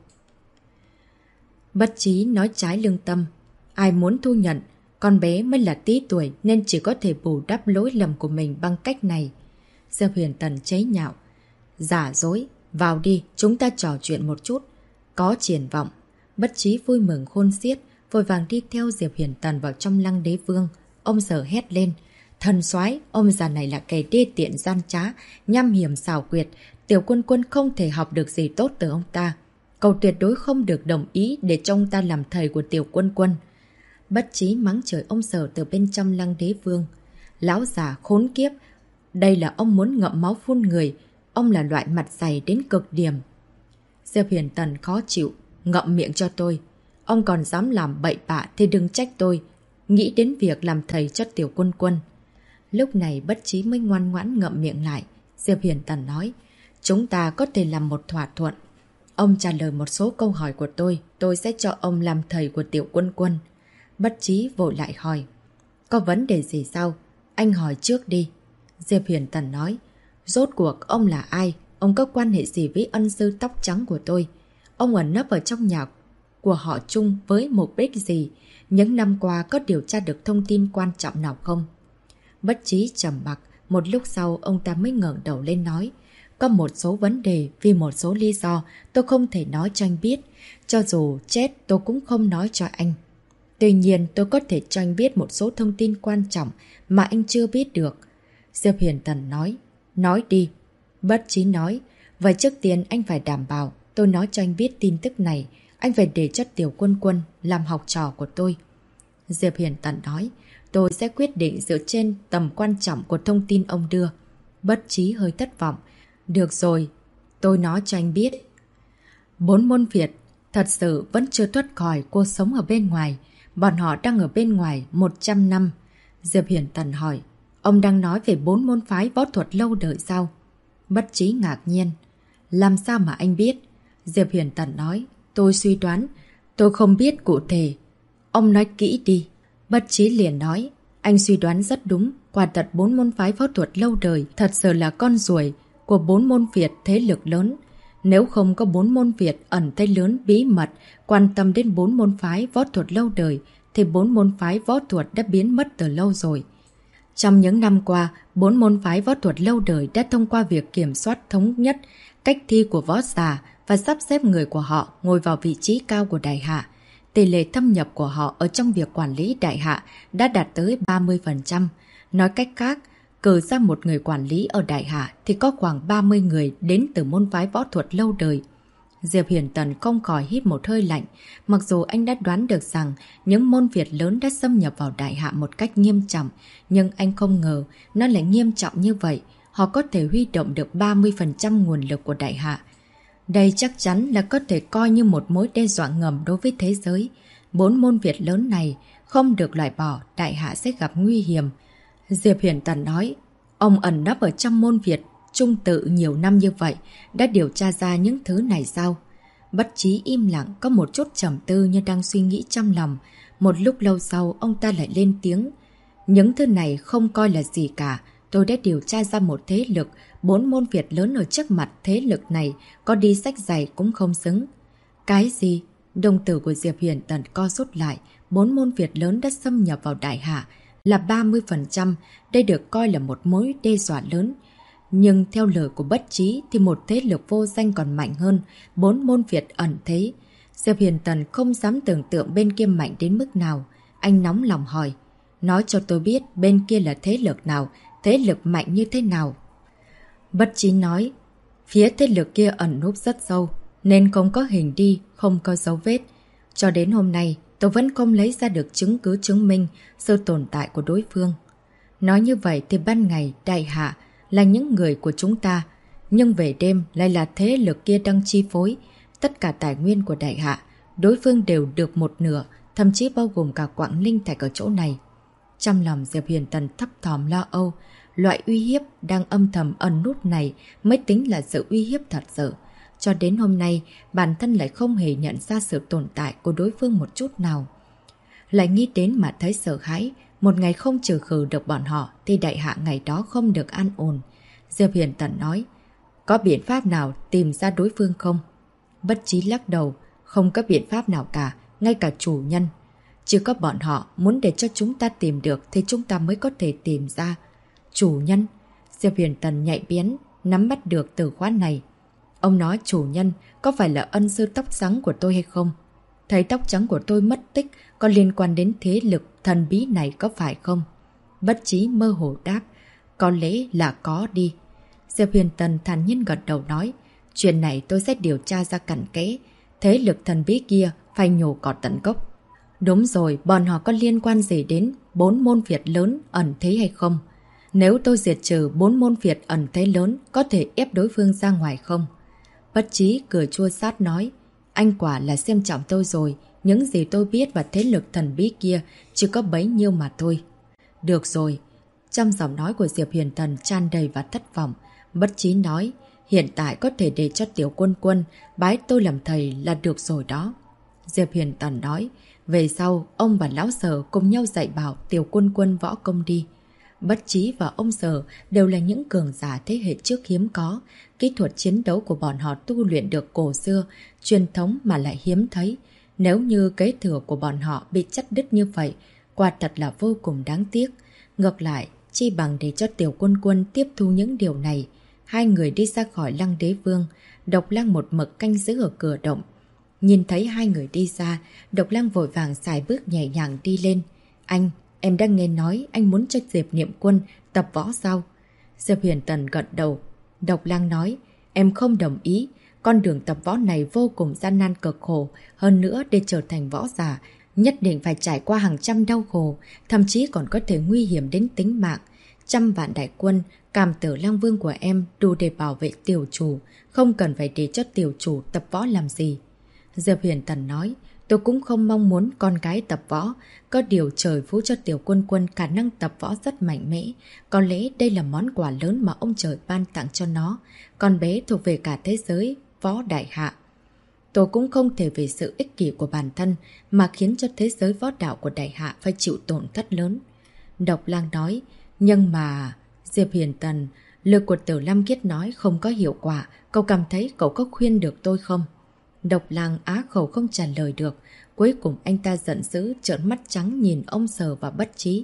Bất Chí nói trái lương tâm. Ai muốn thu nhận, con bé mới là tí tuổi nên chỉ có thể bù đắp lỗi lầm của mình bằng cách này. Diệp Huyền Tần chế nhạo. Giả dối, vào đi, chúng ta trò chuyện một chút. Có triển vọng. Bất Chí vui mừng khôn xiết, vội vàng đi theo Diệp Huyền Tần vào trong Lăng Đế Vương. Ông Sở hét lên. Thần soái, ông già này là kẻ đê tiện gian trá, nham hiểm xảo quyệt. Tiểu Quân Quân không thể học được gì tốt từ ông ta. Cậu tuyệt đối không được đồng ý để cho ông ta làm thầy của Tiểu Quân Quân. Bất Chí mắng chửi ông Sở từ bên trong Lăng Đế Vương. Lão già khốn kiếp, Đây là ông muốn ngậm máu phun người. Ông là loại mặt dày đến cực điểm. Diệp Huyền Tần khó chịu. Ngậm miệng cho tôi. Ông còn dám làm bậy bạ thì đừng trách tôi. Nghĩ đến việc làm thầy cho Tiểu Quân Quân. Lúc này Bất Chí mới ngoan ngoãn ngậm miệng lại. Diệp Huyền Tần nói, chúng ta có thể làm một thỏa thuận. Ông trả lời một số câu hỏi của tôi sẽ cho ông làm thầy của Tiểu Quân Quân. Bất Chí vội lại hỏi, có vấn đề gì sao? Anh hỏi trước đi. Diệp Huyền Tần nói, rốt cuộc ông là ai? Ông có quan hệ gì với ân sư tóc trắng của tôi? Ông ẩn nấp ở trong nhà của họ Chung với mục đích gì? Những năm qua có điều tra được thông tin quan trọng nào không? Bất Chí trầm mặc, một lúc sau ông ta mới ngẩng đầu lên nói, có một số vấn đề vì một số lý do tôi không thể nói cho anh biết. Cho dù chết tôi cũng không nói cho anh. Tuy nhiên tôi có thể cho anh biết một số thông tin quan trọng mà anh chưa biết được. Diệp Huyền Tần nói đi. Bất Chí nói, vậy trước tiên anh phải đảm bảo tôi nói cho anh biết tin tức này. Anh phải để cho Tiểu Quân Quân làm học trò của tôi. Diệp Huyền Tần nói, tôi sẽ quyết định dựa trên tầm quan trọng của thông tin ông đưa. Bất Chí hơi thất vọng. Được rồi, tôi nói cho anh biết. 4 môn Việt thật sự vẫn chưa thoát khỏi cô sống ở bên ngoài. Bọn họ đang ở bên ngoài 100 năm. Diệp Huyền Tần hỏi, ông đang nói về 4 môn phái võ thuật lâu đời sao? Bất Chí ngạc nhiên. Làm sao mà anh biết? Diệp Huyền Tần nói, tôi suy đoán, tôi không biết cụ thể. Ông nói kỹ đi. Bất Chí liền nói, anh suy đoán rất đúng. Quả thật 4 môn phái võ thuật lâu đời thật sự là con ruồi của 4 môn Việt thế lực lớn. Nếu không có 4 môn Việt ẩn thế lớn bí mật quan tâm đến 4 môn phái võ thuật lâu đời thì 4 môn phái võ thuật đã biến mất từ lâu rồi. Trong những năm qua, 4 môn phái võ thuật lâu đời đã thông qua việc kiểm soát thống nhất cách thi của võ giả và sắp xếp người của họ ngồi vào vị trí cao của đại hạ. Tỷ lệ thâm nhập của họ ở trong việc quản lý đại hạ đã đạt tới 30%. Nói cách khác, cử ra một người quản lý ở đại hạ thì có khoảng 30 người đến từ môn phái võ thuật lâu đời. Diệp Huyền Tần không khỏi hít một hơi lạnh, mặc dù anh đã đoán được rằng những môn Việt lớn đã xâm nhập vào đại hạ một cách nghiêm trọng, nhưng anh không ngờ nó lại nghiêm trọng như vậy. Họ có thể huy động được 30% nguồn lực của đại hạ. Đây chắc chắn là có thể coi như một mối đe dọa ngầm đối với thế giới. 4 môn Việt lớn này không được loại bỏ, đại hạ sẽ gặp nguy hiểm. Diệp Huyền Tần nói, ông ẩn nấp ở trong môn Việt Trung tự nhiều năm như vậy, đã điều tra ra những thứ này sao? Bất Chí im lặng, có một chút trầm tư như đang suy nghĩ trong lòng. Một lúc lâu sau, ông ta lại lên tiếng. Những thứ này không coi là gì cả. Tôi đã điều tra ra một thế lực, 4 môn Việt lớn ở trước mặt thế lực này, có đi sách giày cũng không xứng. Cái gì? Đồng tử của Diệp Huyền Tần co rút lại. 4 môn Việt lớn đã xâm nhập vào đại hạ là 30%. Đây được coi là một mối đe dọa lớn. Nhưng theo lời của Bất Chí thì một thế lực vô danh còn mạnh hơn 4 môn Việt ẩn thế. Diệp Huyền Tần không dám tưởng tượng bên kia mạnh đến mức nào. Anh nóng lòng hỏi, nói cho tôi biết bên kia là thế lực nào, thế lực mạnh như thế nào. Bất Chí nói, phía thế lực kia ẩn núp rất sâu, nên không có hình đi, không có dấu vết. Cho đến hôm nay, tôi vẫn không lấy ra được chứng cứ chứng minh sự tồn tại của đối phương. Nói như vậy thì ban ngày đại hạ là những người của chúng ta, nhưng về đêm lại là thế lực kia đang chi phối. Tất cả tài nguyên của đại hạ, đối phương đều được một nửa, thậm chí bao gồm cả quặng linh thạch ở chỗ này. Trong lòng Diệp Huyền Tần thấp thỏm lo âu, loại uy hiếp đang âm thầm ẩn nút này mới tính là sự uy hiếp thật sự. Cho đến hôm nay, bản thân lại không hề nhận ra sự tồn tại của đối phương một chút nào. Lại nghĩ đến mà thấy sợ hãi, một ngày không trừ khử được bọn họ thì đại hạ ngày đó không được an ổn. Diệp Huyền Tần nói, có biện pháp nào tìm ra đối phương không? Bất Chí lắc đầu, không có biện pháp nào cả, ngay cả chủ nhân. Chỉ có bọn họ muốn để cho chúng ta tìm được thì chúng ta mới có thể tìm ra. Chủ nhân? Diệp Huyền Tần nhạy bén, nắm bắt được từ khóa này. Ông nói chủ nhân có phải là ân sư tóc trắng của tôi hay không? Thấy tóc trắng của tôi mất tích có liên quan đến thế lực thần bí này có phải không? Bất Chí mơ hồ đáp, có lẽ là có đi. Diệp Huyền Tần thản nhiên gật đầu nói, chuyện này tôi sẽ điều tra ra cặn kẽ. Thế lực thần bí kia phải nhổ cỏ tận gốc. Đúng rồi, bọn họ có liên quan gì đến 4 môn Việt lớn ẩn thế hay không? Nếu tôi diệt trừ 4 môn phiệt ẩn thế lớn, có thể ép đối phương ra ngoài không? Bất Chí cười chua xát nói, anh quả là xem trọng tôi rồi, những gì tôi biết và thế lực thần bí kia chỉ có bấy nhiêu mà thôi. Được rồi. Trong giọng nói của Diệp Huyền Tần tràn đầy và thất vọng, Bất Chí nói, hiện tại có thể để cho Tiểu Quân Quân bái tôi làm thầy là được rồi đó. Diệp Huyền Tần nói, về sau ông và lão Sở cùng nhau dạy bảo Tiểu Quân Quân võ công đi. Bất Chí và ông Sở đều là những cường giả thế hệ trước hiếm có, kỹ thuật chiến đấu của bọn họ tu luyện được cổ xưa, truyền thống mà lại hiếm thấy. Nếu như kế thừa của bọn họ bị chắt đứt như vậy, quả thật là vô cùng đáng tiếc. Ngược lại, chi bằng để cho Tiểu Quân Quân tiếp thu những điều này. Hai người đi ra khỏi Lăng Đế Vương, Độc Lăng một mực canh giữ ở cửa động. Nhìn thấy hai người đi ra, Độc Lăng vội vàng xài bước nhẹ nhàng đi lên. Anh, em đang nghe nói anh muốn cho Diệp Niệm Quân tập võ sao? Diệp Huyền Tần gật đầu. Độc Lăng nói, em không đồng ý. Con đường tập võ này vô cùng gian nan cực khổ. Hơn nữa để trở thành võ giả, nhất định phải trải qua hàng trăm đau khổ, thậm chí còn có thể nguy hiểm đến tính mạng. 100 vạn đại quân, Càm Tử Lăng Vương của em đủ để bảo vệ tiểu chủ, không cần phải để cho tiểu chủ tập võ làm gì. Diệp Huyền Tần nói, tôi cũng không mong muốn con cái tập võ, có điều trời phú cho Tiểu Quân Quân khả năng tập võ rất mạnh mẽ, có lẽ đây là món quà lớn mà ông trời ban tặng cho nó, con bé thuộc về cả thế giới, võ đại hạ. Tôi cũng không thể vì sự ích kỷ của bản thân mà khiến cho thế giới võ đạo của đại hạ phải chịu tổn thất lớn. Độc Lang nói, nhưng mà... Diệp Huyền Tần, lời của Tử Lam Kiết nói không có hiệu quả, cậu cảm thấy cậu có khuyên được tôi không? Độc Lang á khẩu không trả lời được, cuối cùng anh ta giận dữ trợn mắt trắng nhìn ông Sở và Bất Chí.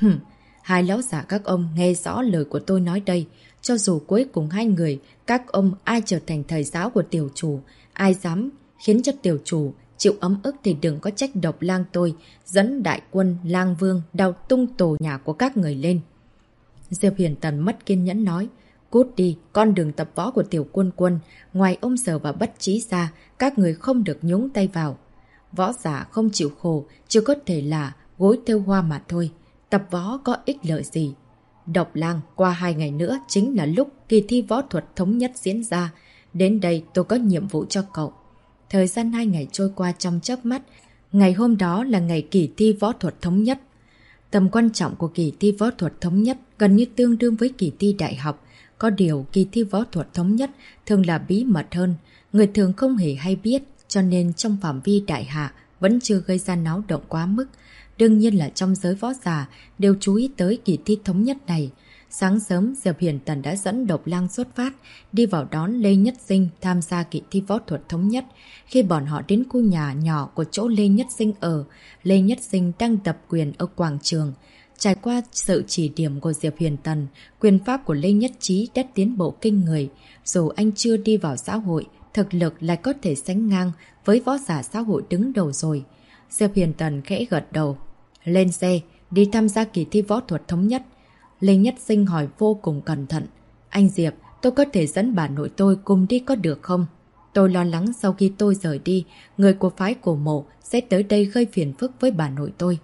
Hai lão giả các ông nghe rõ lời của tôi nói đây, cho dù cuối cùng hai người, các ông ai trở thành thầy giáo của tiểu chủ, ai dám khiến cho tiểu chủ chịu ấm ức thì đừng có trách Độc Lang tôi, dẫn đại quân Lang Vương đào tung tổ nhà của các người lên. Diệp Huyền Tần mất kiên nhẫn nói, cút đi, con đường tập võ của Tiểu Quân Quân, ngoài ông Sở và Bất Chí ra, các người không được nhúng tay vào. Võ giả không chịu khổ, chỉ có thể là gối thêu hoa mà thôi, tập võ có ích lợi gì. Độc Lang, qua 2 ngày nữa chính là lúc kỳ thi võ thuật thống nhất diễn ra, đến đây tôi có nhiệm vụ cho cậu. Thời gian 2 ngày trôi qua trong chớp mắt, ngày hôm đó là ngày kỳ thi võ thuật thống nhất. Tầm quan trọng của kỳ thi võ thuật thống nhất gần như tương đương với kỳ thi đại học. Có điều kỳ thi võ thuật thống nhất thường là bí mật hơn, người thường không hề hay biết, cho nên trong phạm vi đại hạ vẫn chưa gây ra náo động quá mức. Đương nhiên là trong giới võ giả đều chú ý tới kỳ thi thống nhất này. Sáng sớm, Diệp Huyền Tần đã dẫn Độc Lang xuất phát, đi vào đón Lê Nhất Sinh tham gia kỳ thi võ thuật thống nhất. Khi bọn họ đến khu nhà nhỏ của chỗ Lê Nhất Sinh ở, Lê Nhất Sinh đang tập quyền ở quảng trường. Trải qua sự chỉ điểm của Diệp Huyền Tần, quyền pháp của Lê Nhất Chí đã tiến bộ kinh người. Dù anh chưa đi vào xã hội, thực lực lại có thể sánh ngang với võ giả xã hội đứng đầu rồi. Diệp Huyền Tần khẽ gật đầu. Lên xe, đi tham gia kỳ thi võ thuật thống nhất. Lê Nhất Sinh hỏi vô cùng cẩn thận. Anh Diệp, tôi có thể dẫn bà nội tôi cùng đi có được không? Tôi lo lắng sau khi tôi rời đi, người của phái Cổ Mộ sẽ tới đây gây phiền phức với bà nội tôi.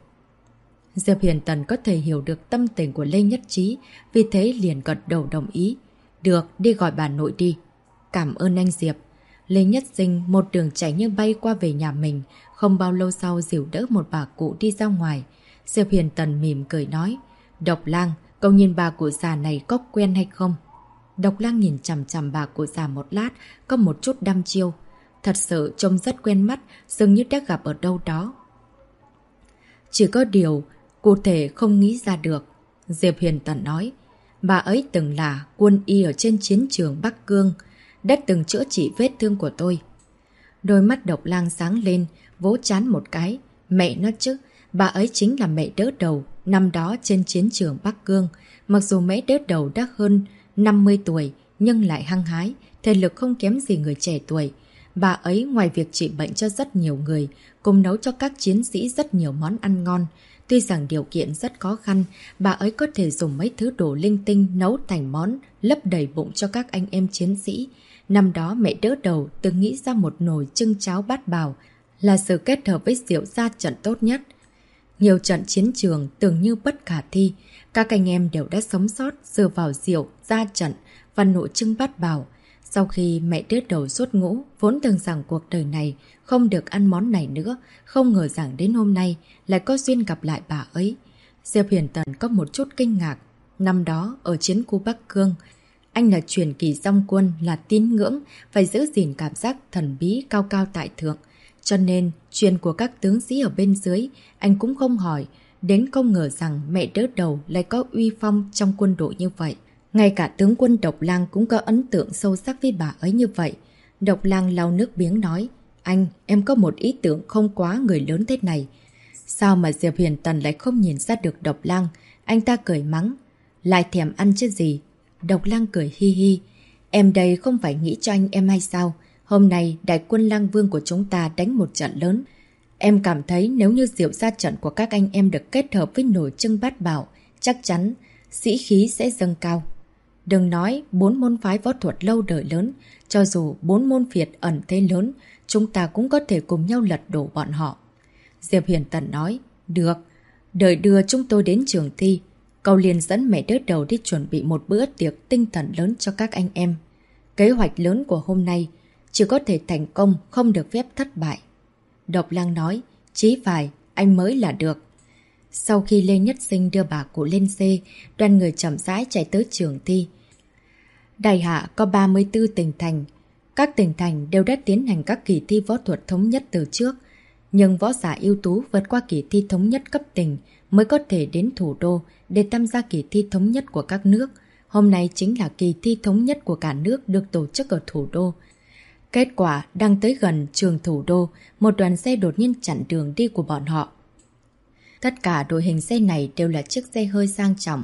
Diệp Huyền Tần có thể hiểu được tâm tình của Lê Nhất Chí, vì thế liền gật đầu đồng ý. Được, đi gọi bà nội đi. Cảm ơn anh Diệp. Lê Nhất Sinh một đường chạy như bay qua về nhà mình, không bao lâu sau dìu đỡ một bà cụ đi ra ngoài. Diệp Huyền Tần mỉm cười nói, Độc Lang, cậu nhìn bà cụ già này có quen hay không? Độc Lang nhìn chằm chằm bà cụ già một lát, có một chút đăm chiêu. Thật sự trông rất quen mắt, dường như đã gặp ở đâu đó. Chỉ có điều, cụ thể không nghĩ ra được. Diệp Huyền Tần nói, bà ấy từng là quân y ở trên chiến trường Bắc Cương, đã từng chữa trị vết thương của tôi. Đôi mắt Độc Lang sáng lên, vỗ trán một cái. Mẹ nó chứ, bà ấy chính là mẹ đỡ đầu năm đó trên chiến trường Bắc Cương. Mặc dù mẹ đỡ đầu đã hơn 50 tuổi, nhưng lại hăng hái, thể lực không kém gì người trẻ tuổi. Bà ấy ngoài việc trị bệnh cho rất nhiều người, cùng nấu cho các chiến sĩ rất nhiều món ăn ngon. Tuy rằng điều kiện rất khó khăn, bà ấy có thể dùng mấy thứ đồ linh tinh nấu thành món, lấp đầy bụng cho các anh em chiến sĩ. Năm đó mẹ đỡ đầu từng nghĩ ra một nồi trưng cháo bát bào, là sự kết hợp với rượu ra trận tốt nhất. Nhiều trận chiến trường tưởng như bất khả thi, các anh em đều đã sống sót dựa vào rượu, ra trận và nộ trưng bát bảo. Sau khi mẹ đứa đầu xuất ngũ, vốn tưởng rằng cuộc đời này không được ăn món này nữa, không ngờ rằng đến hôm nay lại có duyên gặp lại bà ấy. Diệp Huyền Tần có một chút kinh ngạc. Năm đó, ở chiến khu Bắc Cương, anh là truyền kỳ dòng quân, là tín ngưỡng, phải giữ gìn cảm giác thần bí cao cao tại thượng. Cho nên, chuyện của các tướng sĩ ở bên dưới, anh cũng không hỏi, đến không ngờ rằng mẹ đỡ đầu lại có uy phong trong quân đội như vậy. Ngay cả tướng quân Độc Lang cũng có ấn tượng sâu sắc với bà ấy như vậy. Độc Lang lau nước miếng nói, anh, em có một ý tưởng không quá người lớn thế này. Sao mà Diệp Huyền Tần lại không nhìn ra được Độc Lang? Anh ta cười mắng, lại thèm ăn chứ gì. Độc Lang cười hi hi, em đây không phải nghĩ cho anh em hay sao? Hôm nay đại quân Lang Vương của chúng ta đánh một trận lớn. Em cảm thấy nếu như rượu ra trận của các anh em được kết hợp với nồi trưng bát bảo, chắc chắn sĩ khí sẽ dâng cao. Đừng nói 4 môn phái võ thuật lâu đời lớn, cho dù 4 môn phiệt ẩn thế lớn, chúng ta cũng có thể cùng nhau lật đổ bọn họ. Diệp Huyền Tần nói, được, đợi đưa chúng tôi đến trường thi. Cậu liền dẫn mẹ đỡ đầu đi chuẩn bị một bữa tiệc tinh thần lớn cho các anh em. Kế hoạch lớn của hôm nay chỉ có thể thành công, không được phép thất bại. Độc Lang nói, chí phải, anh mới là được. Sau khi Lê Nhất Sinh đưa bà cụ lên xe, đoàn người chậm rãi chạy tới trường thi. Đại Hạ có 34 tỉnh thành. Các tỉnh thành đều đã tiến hành các kỳ thi võ thuật thống nhất từ trước. Nhưng võ giả ưu tú vượt qua kỳ thi thống nhất cấp tỉnh mới có thể đến thủ đô để tham gia kỳ thi thống nhất của các nước. Hôm nay chính là kỳ thi thống nhất của cả nước được tổ chức ở thủ đô. Kết quả đang tới gần trường thủ đô, một đoàn xe đột nhiên chặn đường đi của bọn họ. Tất cả đội hình xe này đều là chiếc xe hơi sang trọng.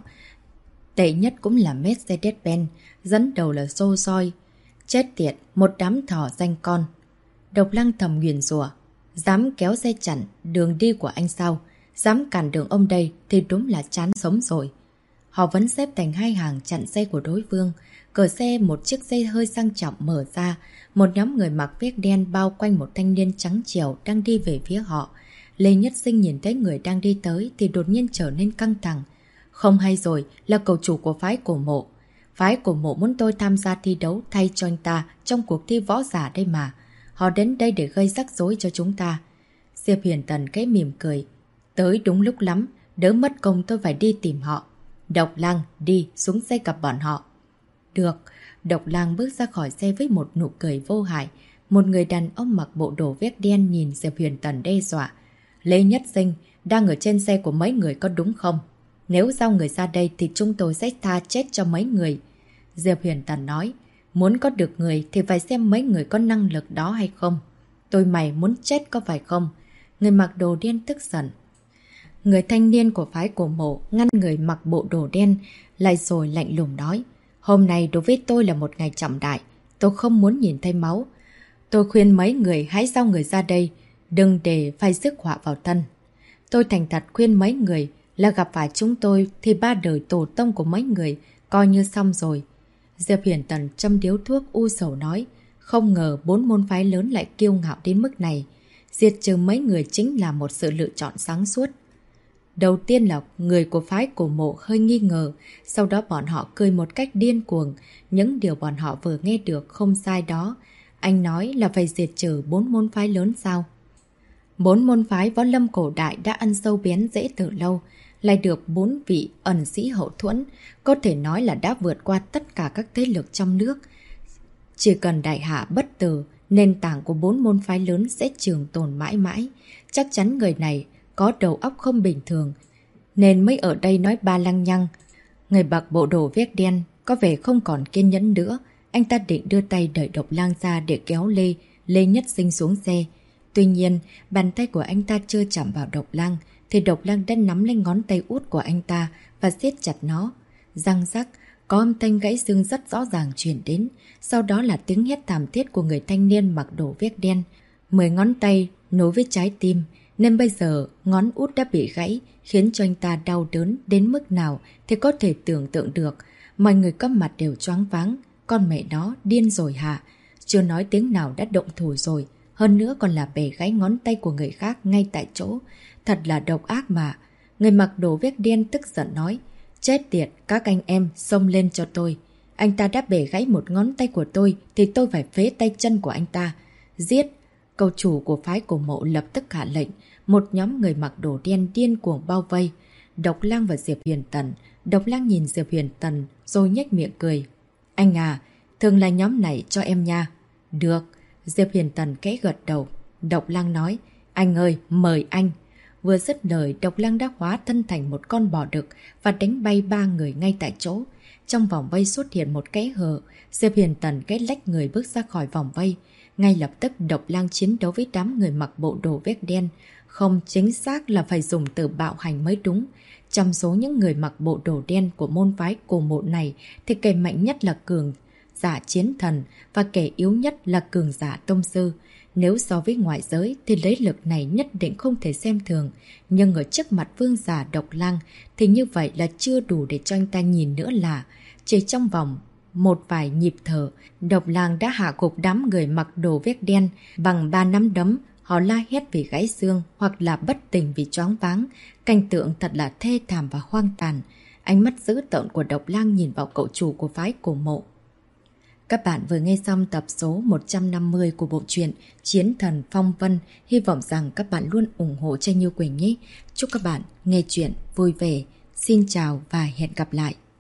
Tệ nhất cũng là Mercedes-Benz, dẫn đầu là Rolls-Royce. Chết tiệt, một đám thỏ danh con. Độc Lang thầm nguyền rủa, dám kéo xe chặn đường đi của anh sao? Dám cản đường ông đây thì đúng là chán sống rồi. Họ vẫn xếp thành hai hàng chặn xe của đối phương. Cửa xe một chiếc xe hơi sang trọng mở ra. Một nhóm người mặc vest đen bao quanh một thanh niên trắng trẻo đang đi về phía họ. Lê Nhất Sinh nhìn thấy người đang đi tới thì đột nhiên trở nên căng thẳng. Không hay rồi, là cầu chủ của phái Cổ Mộ. Phái Cổ Mộ muốn tôi tham gia thi đấu thay cho anh ta trong cuộc thi võ giả đây mà. Họ đến đây để gây rắc rối cho chúng ta. Diệp Huyền Tần cái mỉm cười. Tới đúng lúc lắm, đỡ mất công tôi phải đi tìm họ. Độc Lang, đi, xuống xe gặp bọn họ. Được, Độc Lang bước ra khỏi xe với một nụ cười vô hại. Một người đàn ông mặc bộ đồ vest đen nhìn Diệp Huyền Tần đe dọa. Lê Nhất Sinh, đang ở trên xe của mấy người có đúng không? Nếu giao người ra đây thì chúng tôi sẽ tha chết cho mấy người. Diệp Huyền Tần nói, muốn có được người thì phải xem mấy người có năng lực đó hay không. Tôi mày muốn chết có phải không? Người mặc đồ đen tức giận. Người thanh niên của phái Cổ Mộ ngăn người mặc bộ đồ đen, lại rồi lạnh lùng nói. Hôm nay đối với tôi là một ngày trọng đại. Tôi không muốn nhìn thấy máu. Tôi khuyên mấy người hãy giao người ra đây, đừng để phải rước họa vào thân. Tôi thành thật khuyên mấy người là gặp phải chúng tôi thì ba đời tổ tông của mấy người coi như xong rồi. Diệp Huyền Tần châm điếu thuốc u sầu nói. Không ngờ 4 môn phái lớn lại kiêu ngạo đến mức này. Diệt trừ mấy người chính là một sự lựa chọn sáng suốt. Đầu tiên là người của phái Cổ Mộ hơi nghi ngờ, sau đó bọn họ cười một cách điên cuồng. Những điều bọn họ vừa nghe được không sai đó. Anh nói là phải diệt trừ 4 môn phái lớn sao? 4 môn phái võ lâm cổ đại đã ăn sâu bén rễ từ lâu, lại được 4 vị ẩn sĩ hậu thuẫn, có thể nói là đã vượt qua tất cả các thế lực trong nước. Chỉ cần Đại Hạ bất tử, nền tảng của 4 môn phái lớn sẽ trường tồn mãi mãi. Chắc chắn người này có đầu óc không bình thường, nên mới ở đây nói ba lăng nhăng. Người mặc bộ đồ vest đen có vẻ không còn kiên nhẫn nữa. Anh ta định đưa tay đẩy Độc Lang ra để kéo Lê Nhất Sinh xuống xe. Tuy nhiên, bàn tay của anh ta chưa chạm vào Độc Lang, thì Độc Lang đã nắm lên ngón tay út của anh ta và siết chặt nó. Răng rắc, có âm thanh gãy xương rất rõ ràng truyền đến. Sau đó là tiếng hét thảm thiết của người thanh niên mặc đồ vest đen. 10 ngón tay nối với trái tim, nên bây giờ ngón út đã bị gãy, khiến cho anh ta đau đớn đến mức nào thì có thể tưởng tượng được. Mọi người có mặt đều choáng váng. Con mẹ nó điên rồi hả? Chưa nói tiếng nào đã động thủ rồi. Hơn nữa còn là bẻ gãy ngón tay của người khác ngay tại chỗ. thật là độc ác mà. Người mặc đồ vét đen tức giận nói, chết tiệt, các anh em xông lên cho tôi. Anh ta đã bể gãy một ngón tay của tôi thì tôi phải phế tay chân của anh ta. Giết! Cầu chủ của phái cổ mộ lập tức hạ lệnh. Một nhóm người mặc đồ đen điên cuồng bao vây Độc Lang và Diệp Huyền Tần. Độc Lang nhìn Diệp Huyền Tần rồi nhếch miệng cười. Anh à, thường là nhóm này cho em nha. Được. Diệp Huyền Tần khẽ gật đầu. Độc Lang nói, anh ơi, mời anh. Vừa dứt lời, Độc Lang đã hóa thân thành một con bò đực và đánh bay 3 người ngay tại chỗ. Trong vòng vây xuất hiện một kẽ hở, Diệp Huyền Tần kết lách người bước ra khỏi vòng vây. Ngay lập tức Độc Lang chiến đấu với đám người mặc bộ đồ vét đen. Không, chính xác là phải dùng từ bạo hành mới đúng. Trong số những người mặc bộ đồ đen của môn phái cổ mộ này thì kẻ mạnh nhất là cường giả chiến thần và kẻ yếu nhất là cường giả tông sư. Nếu so với ngoại giới thì lấy lực này nhất định không thể xem thường. Nhưng ở trước mặt vương giả Độc Lang thì như vậy là chưa đủ để cho anh ta nhìn nữa là. Chỉ trong vòng một vài nhịp thở, Độc Lang đã hạ gục đám người mặc đồ vét đen bằng 3 nắm đấm. Họ la hét vì gãy xương hoặc là bất tỉnh vì choáng váng. Cảnh tượng thật là thê thảm và hoang tàn. Ánh mắt dữ tợn của Độc Lang nhìn vào cậu chủ của phái cổ mộ. Các bạn vừa nghe xong tập số 150 của bộ truyện Chiến Thần Phong Vân. Hy vọng rằng các bạn luôn ủng hộ cho Như Quỳnh nhé. Chúc các bạn nghe chuyện vui vẻ. Xin chào và hẹn gặp lại.